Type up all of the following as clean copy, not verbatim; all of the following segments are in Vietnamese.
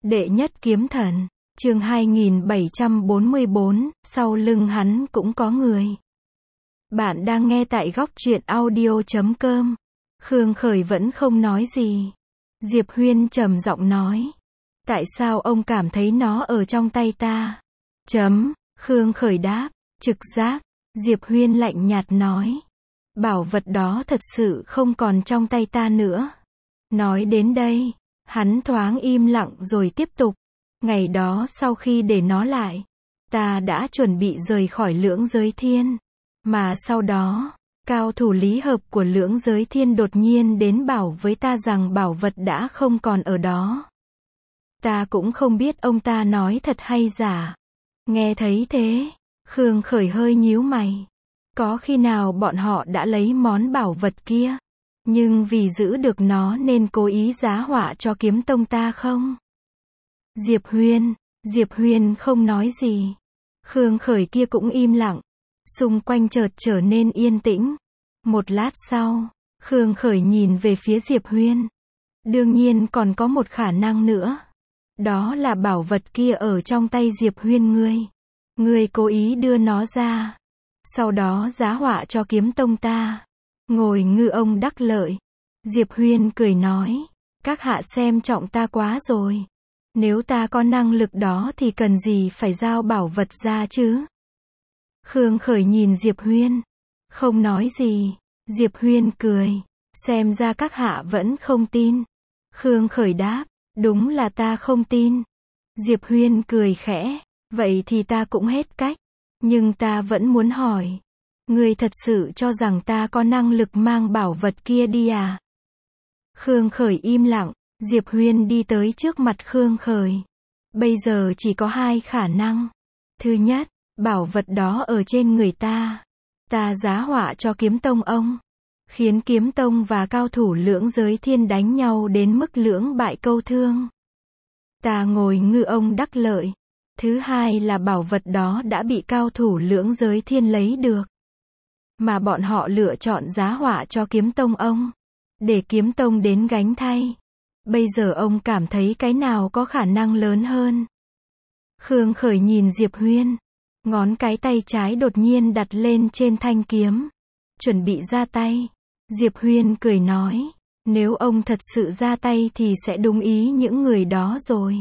Đệ nhất kiếm thần, chương 2744, sau lưng hắn cũng có người. Bạn đang nghe tại góc truyện audio.com. Khương Khởi vẫn không nói gì. Diệp Huyên trầm giọng nói. Tại sao ông cảm thấy nó ở trong tay ta? Khương Khởi đáp. Trực giác. Diệp Huyên lạnh nhạt nói. Bảo vật đó thật sự không còn trong tay ta nữa. Nói đến đây, hắn thoáng im lặng rồi tiếp tục. Ngày đó sau khi để nó lại, ta đã chuẩn bị rời khỏi Lưỡng Giới Thiên. Mà sau đó, cao thủ lý hợp của Lưỡng Giới Thiên đột nhiên đến bảo với ta rằng bảo vật đã không còn ở đó. Ta cũng không biết ông ta nói thật hay giả. Nghe thấy thế, Khương Khởi hơi nhíu mày. Có khi nào bọn họ đã lấy món bảo vật kia, nhưng vì giữ được nó nên cố ý giá họa cho Kiếm Tông ta không? Diệp Huyên không nói gì. Khương Khởi kia cũng im lặng. Xung quanh chợt trở nên yên tĩnh. Một lát sau, Khương Khởi nhìn về phía Diệp Huyên. Đương nhiên còn có một khả năng nữa. Đó là bảo vật kia ở trong tay Diệp Huyên ngươi. Ngươi cố ý đưa nó ra, sau đó giá họa cho Kiếm Tông ta. Ngồi ngư ông đắc lợi. Diệp Huyên cười nói. Các hạ xem trọng ta quá rồi. Nếu ta có năng lực đó thì cần gì phải giao bảo vật ra chứ? Khương Khởi nhìn Diệp Huyên. Không nói gì. Diệp Huyên cười. Xem ra các hạ vẫn không tin. Khương Khởi đáp. Đúng là ta không tin. Diệp Huyên cười khẽ. Vậy thì ta cũng hết cách. Nhưng ta vẫn muốn hỏi. Ngươi thật sự cho rằng ta có năng lực mang bảo vật kia đi à? Khương Khởi im lặng. Diệp Huyên đi tới trước mặt Khương Khởi. Bây giờ chỉ có hai khả năng. Thứ nhất, bảo vật đó ở trên người ta. Ta giá họa cho Kiếm Tông ông. Khiến Kiếm Tông và cao thủ Lưỡng Giới Thiên đánh nhau đến mức lưỡng bại câu thương. Ta ngồi ngư ông đắc lợi. Thứ hai là bảo vật đó đã bị cao thủ Lưỡng Giới Thiên lấy được. Mà bọn họ lựa chọn giá họa cho Kiếm Tông ông. Để Kiếm Tông đến gánh thay. Bây giờ ông cảm thấy cái nào có khả năng lớn hơn? Khương Khởi nhìn Diệp Huyên. Ngón cái tay trái đột nhiên đặt lên trên thanh kiếm. Chuẩn bị ra tay. Diệp Huyên cười nói. Nếu ông thật sự ra tay thì sẽ đúng ý những người đó rồi.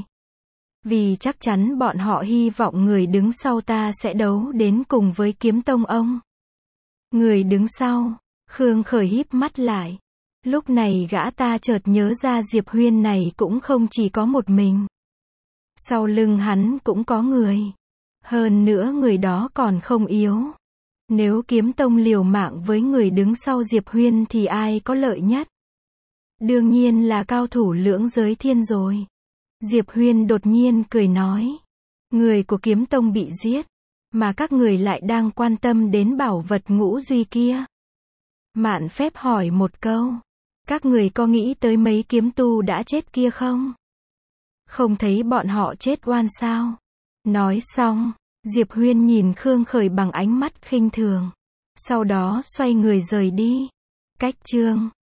Vì chắc chắn bọn họ hy vọng người đứng sau ta sẽ đấu đến cùng với Kiếm Tông ông. Người đứng sau. Khương Khởi híp mắt lại. Lúc này gã ta chợt nhớ ra Diệp Huyên này cũng không chỉ có một mình. Sau lưng hắn cũng có người. Hơn nữa người đó còn không yếu. Nếu Kiếm Tông liều mạng với người đứng sau Diệp Huyên thì ai có lợi nhất? Đương nhiên là cao thủ Lưỡng Giới Thiên rồi. Diệp Huyên đột nhiên cười nói. Người của Kiếm Tông bị giết, mà các người lại đang quan tâm đến bảo vật ngũ duy kia. Mạn phép hỏi một câu. Các người có nghĩ tới mấy kiếm tu đã chết kia không? Không thấy bọn họ chết oan sao? Nói xong, Diệp Huyên nhìn Khương Khởi bằng ánh mắt khinh thường. Sau đó xoay người rời đi. Cách chương